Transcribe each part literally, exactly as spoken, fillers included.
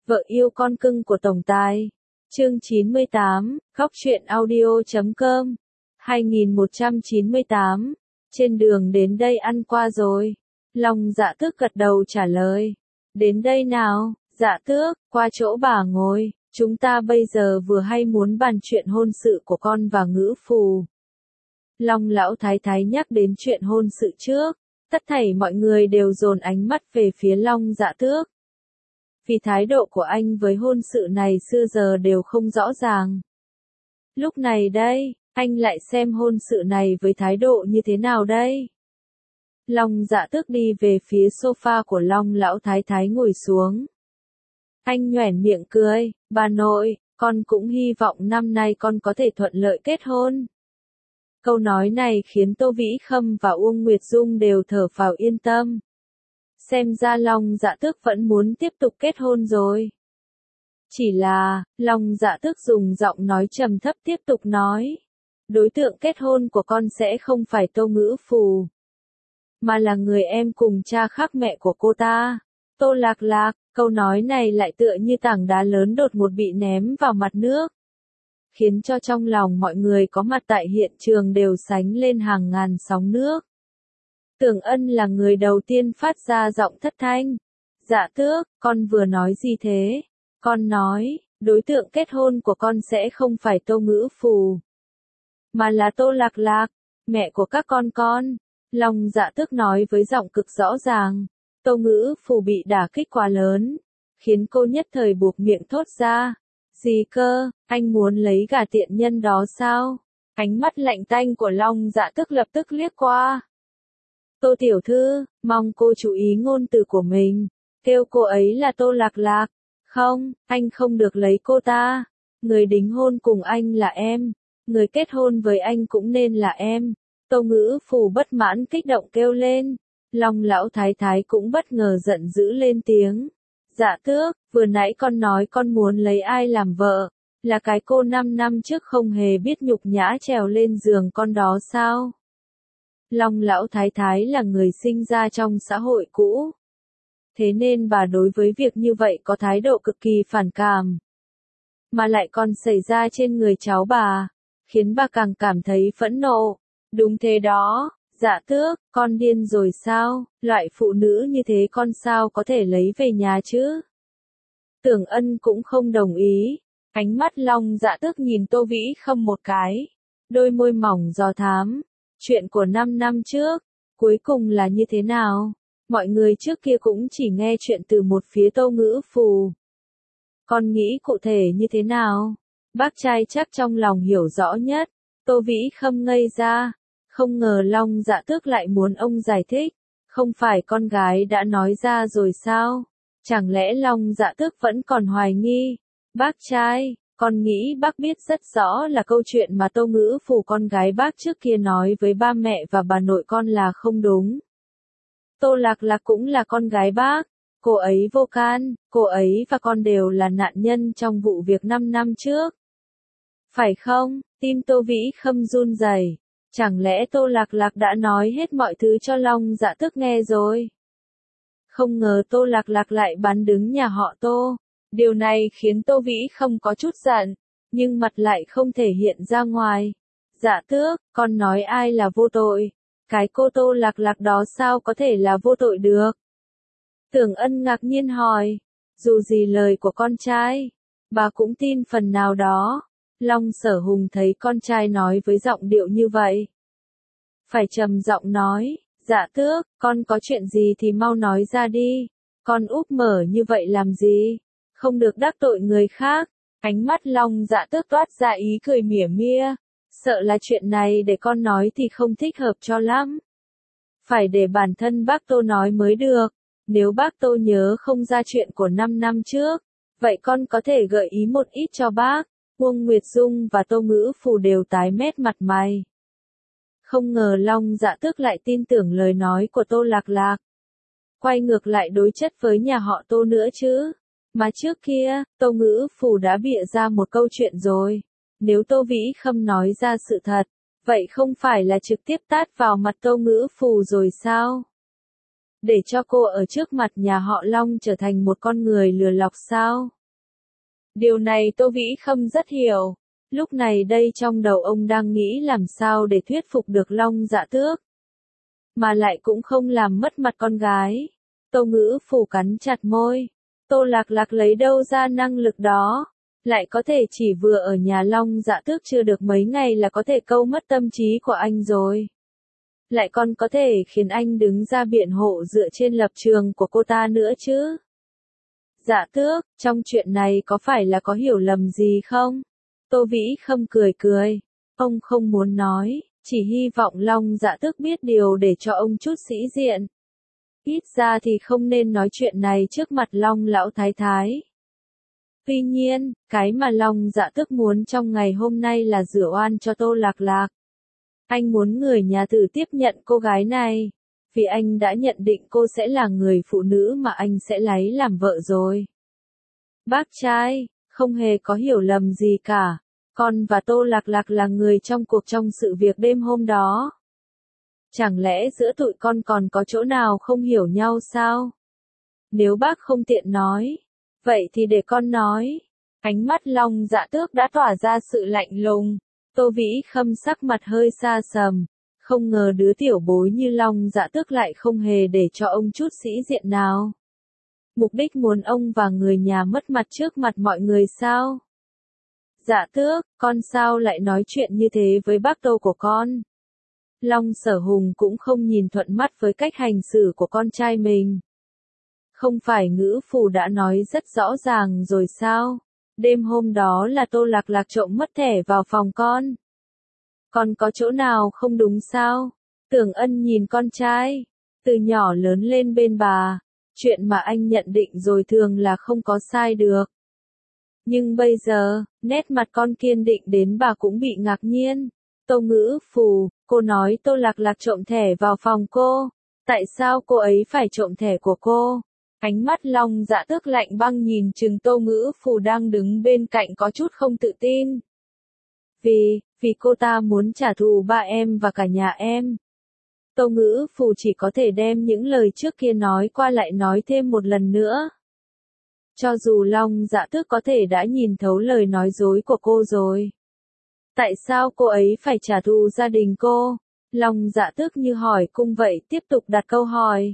Vợ yêu con cưng của tổng tài. Chương chín mươi tám, khóc chuyện audio chấm com. hai nghìn một trăm chín mươi tám. Trên đường đến đây ăn qua rồi. Long Dạ Tước gật đầu trả lời. Đến đây nào, Dạ Tước, qua chỗ bà ngồi. Chúng ta bây giờ vừa hay muốn bàn chuyện hôn sự của con và Ngữ Phù. Long lão thái thái nhắc đến chuyện hôn sự trước. Tất thảy mọi người đều dồn ánh mắt về phía Long Dạ Tước. Vì thái độ của anh với hôn sự này xưa giờ đều không rõ ràng. Lúc này đây, anh lại xem hôn sự này với thái độ như thế nào đây? Long Dạ Tước đi về phía sofa của Long lão thái thái ngồi xuống. Anh nhoẻn miệng cười, bà nội, con cũng hy vọng năm nay con có thể thuận lợi kết hôn. Câu nói này khiến Tô Vĩ Khâm và Uông Nguyệt Dung đều thở phào yên tâm. Xem ra Long Dạ Tước vẫn muốn tiếp tục kết hôn rồi. Chỉ là, Long Dạ Tước dùng giọng nói trầm thấp tiếp tục nói. Đối tượng kết hôn của con sẽ không phải Tô Ngữ Phù, mà là người em cùng cha khác mẹ của cô ta, Tô Lạc Lạc. Câu nói này lại tựa như tảng đá lớn đột ngột bị ném vào mặt nước, khiến cho trong lòng mọi người có mặt tại hiện trường đều sánh lên hàng ngàn sóng nước. Tưởng Ân là người đầu tiên phát ra giọng thất thanh. Dạ Tước, con vừa nói gì thế? Con nói, đối tượng kết hôn của con sẽ không phải Tô Ngữ Phù, mà là Tô Lạc Lạc, mẹ của các con con. Long Dạ Tước nói với giọng cực rõ ràng. Tô Ngữ Phù bị đả kích quá lớn, khiến cô nhất thời buộc miệng thốt ra. Gì cơ, anh muốn lấy gả tiện nhân đó sao? Ánh mắt lạnh tanh của Long Dạ Tước lập tức liếc qua. Tô tiểu thư, mong cô chú ý ngôn từ của mình. Kêu cô ấy là Tô Lạc Lạc. Không, anh không được lấy cô ta. Người đính hôn cùng anh là em. Người kết hôn với anh cũng nên là em. Tô Ngữ Phù bất mãn kích động kêu lên. Long lão thái thái cũng bất ngờ giận dữ lên tiếng. Dạ Tước, vừa nãy con nói con muốn lấy ai làm vợ, là cái cô năm năm trước không hề biết nhục nhã trèo lên giường con đó sao? Long lão thái thái là người sinh ra trong xã hội cũ, thế nên bà đối với việc như vậy có thái độ cực kỳ phản cảm. Mà lại còn xảy ra trên người cháu bà, khiến bà càng cảm thấy phẫn nộ. Đúng thế đó. Dạ Tước, con điên rồi sao? Loại phụ nữ như thế con sao có thể lấy về nhà chứ? Tưởng Ân cũng không đồng ý. Ánh mắt Long Dạ Tước nhìn Tô Vĩ Khâm một cái. Đôi môi mỏng giò thám. Chuyện của năm năm trước, cuối cùng là như thế nào? Mọi người trước kia cũng chỉ nghe chuyện từ một phía Tô Ngữ Phù. Con nghĩ cụ thể như thế nào? Bác trai chắc trong lòng hiểu rõ nhất. Tô Vĩ Khâm ngây ra. Không ngờ Long Dạ Tước lại muốn ông giải thích. Không phải con gái đã nói ra rồi sao? Chẳng lẽ Long Dạ Tước vẫn còn hoài nghi? Bác trai, con nghĩ bác biết rất rõ là câu chuyện mà Tô Ngữ Phù con gái bác trước kia nói với ba mẹ và bà nội con là không đúng. Tô Lạc Lạc cũng là con gái bác. Cô ấy vô can, cô ấy và con đều là nạn nhân trong vụ việc năm năm trước. Phải không? Tim Tô Vĩ Khâm run rẩy. Chẳng lẽ Tô Lạc Lạc đã nói hết mọi thứ cho Long Dạ Tước nghe rồi? Không ngờ Tô Lạc Lạc lại bán đứng nhà họ Tô. Điều này khiến Tô Vĩ Khâm có chút giận, nhưng mặt lại không thể hiện ra ngoài. Dạ Tước, con nói ai là vô tội? Cái cô Tô Lạc Lạc đó sao có thể là vô tội được? Tưởng Ân ngạc nhiên hỏi. Dù gì lời của con trai, bà cũng tin phần nào đó. Long Sở Hùng thấy con trai nói với giọng điệu như vậy, phải trầm giọng nói. Dạ Tước, con có chuyện gì thì mau nói ra đi. Con úp mở như vậy làm gì? Không được đắc tội người khác. Ánh mắt Long Dạ Tước toát ra ý cười mỉa mia. Sợ là chuyện này để con nói thì không thích hợp cho lắm. Phải để bản thân bác Tô nói mới được. Nếu bác Tô nhớ không ra chuyện của năm năm trước, vậy con có thể gợi ý một ít cho bác. Uông Nguyệt Dung và Tô Ngữ Phù đều tái mét mặt mày. Không ngờ Long Dạ Tước lại tin tưởng lời nói của Tô Lạc Lạc. Quay ngược lại đối chất với nhà họ Tô nữa chứ. Mà trước kia, Tô Ngữ Phù đã bịa ra một câu chuyện rồi. Nếu Tô Vĩ Khâm nói ra sự thật, vậy không phải là trực tiếp tát vào mặt Tô Ngữ Phù rồi sao? Để cho cô ở trước mặt nhà họ Long trở thành một con người lừa lọc sao? Điều này Tô Vĩ Khâm rất hiểu. Lúc này đây trong đầu ông đang nghĩ làm sao để thuyết phục được Long Dạ Tước. Mà lại cũng không làm mất mặt con gái. Tô Ngữ Phủ cắn chặt môi. Tô Lạc Lạc lấy đâu ra năng lực đó? Lại có thể chỉ vừa ở nhà Long Dạ Tước chưa được mấy ngày là có thể câu mất tâm trí của anh rồi. Lại còn có thể khiến anh đứng ra biện hộ dựa trên lập trường của cô ta nữa chứ. Dạ Tước, trong chuyện này có phải là có hiểu lầm gì không? Tô Vĩ Khâm cười cười. Ông không muốn nói, chỉ hy vọng Long Dạ Tước biết điều để cho ông chút sĩ diện. Ít ra thì không nên nói chuyện này trước mặt Long lão thái thái. Tuy nhiên, cái mà Long Dạ Tước muốn trong ngày hôm nay là rửa oan cho Tô Lạc Lạc. Anh muốn người nhà Tử tiếp nhận cô gái này, vì anh đã nhận định cô sẽ là người phụ nữ mà anh sẽ lấy làm vợ rồi. Bác trai, không hề có hiểu lầm gì cả. Con và Tô Lạc Lạc là người trong cuộc trong sự việc đêm hôm đó. Chẳng lẽ giữa tụi con còn có chỗ nào không hiểu nhau sao? Nếu bác không tiện nói, vậy thì để con nói. Ánh mắt Long Dạ Tước đã tỏa ra sự lạnh lùng. Tô Vĩ Khâm sắc mặt hơi xa sầm. Không ngờ đứa tiểu bối như Long Dạ Tước lại không hề để cho ông chút sĩ diện nào. Mục đích muốn ông và người nhà mất mặt trước mặt mọi người sao? Dạ Tước, con sao lại nói chuyện như thế với bác Tô của con? Long Sở Hùng cũng không nhìn thuận mắt với cách hành xử của con trai mình. Không phải Ngữ Phủ đã nói rất rõ ràng rồi sao? Đêm hôm đó là Tô Lạc Lạc trộm mất thẻ vào phòng con. Con có chỗ nào không đúng sao? Tưởng Ân nhìn con trai, từ nhỏ lớn lên bên bà, chuyện mà anh nhận định rồi thường là không có sai được. Nhưng bây giờ, nét mặt con kiên định đến bà cũng bị ngạc nhiên. Tô Ngữ Phủ, cô nói Tô Lạc Lạc trộm thẻ vào phòng cô. Tại sao cô ấy phải trộm thẻ của cô? Ánh mắt Long Dạ Tước lạnh băng nhìn chừng Tô Ngữ Phủ đang đứng bên cạnh có chút không tự tin. Vì, vì cô ta muốn trả thù ba em và cả nhà em. Tô Ngữ Phủ chỉ có thể đem những lời trước kia nói qua lại nói thêm một lần nữa. Cho dù Long Dạ Tước có thể đã nhìn thấu lời nói dối của cô rồi. Tại sao cô ấy phải trả thù gia đình cô? Long Dạ Tước như hỏi cung vậy tiếp tục đặt câu hỏi.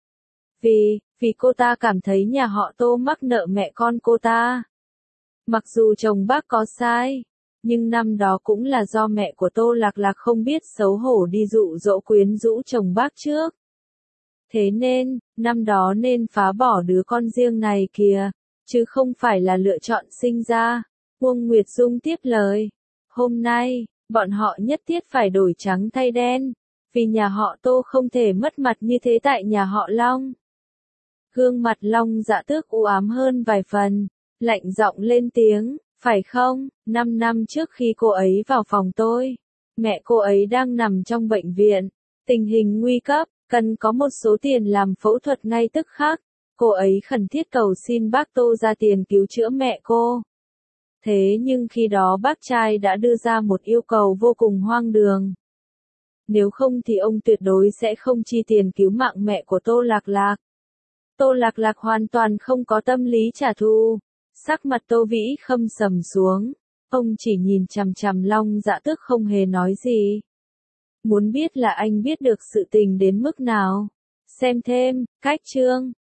Vì, vì cô ta cảm thấy nhà họ Tô mắc nợ mẹ con cô ta. Mặc dù chồng bác có sai, nhưng năm đó cũng là do mẹ của Tô Lạc Lạc không biết xấu hổ đi dụ dỗ quyến rũ chồng bác trước. Thế nên, năm đó nên phá bỏ đứa con riêng này kìa, chứ không phải là lựa chọn sinh ra. Uông Nguyệt Dung tiếp lời. Hôm nay, bọn họ nhất thiết phải đổi trắng thay đen, vì nhà họ Tô không thể mất mặt như thế tại nhà họ Long. Gương mặt Long Dạ Tước u ám hơn vài phần, lạnh giọng lên tiếng, phải không, năm năm trước khi cô ấy vào phòng tôi, mẹ cô ấy đang nằm trong bệnh viện, tình hình nguy cấp, cần có một số tiền làm phẫu thuật ngay tức khắc, cô ấy khẩn thiết cầu xin bác Tô ra tiền cứu chữa mẹ cô. Thế nhưng khi đó bác trai đã đưa ra một yêu cầu vô cùng hoang đường. Nếu không thì ông tuyệt đối sẽ không chi tiền cứu mạng mẹ của Tô Lạc Lạc. Tô Lạc Lạc hoàn toàn không có tâm lý trả thù. Sắc mặt Tô Vĩ Khâm sầm xuống. Ông chỉ nhìn chằm chằm Long Dạ Tước không hề nói gì. Muốn biết là anh biết được sự tình đến mức nào. Xem thêm, cách chương.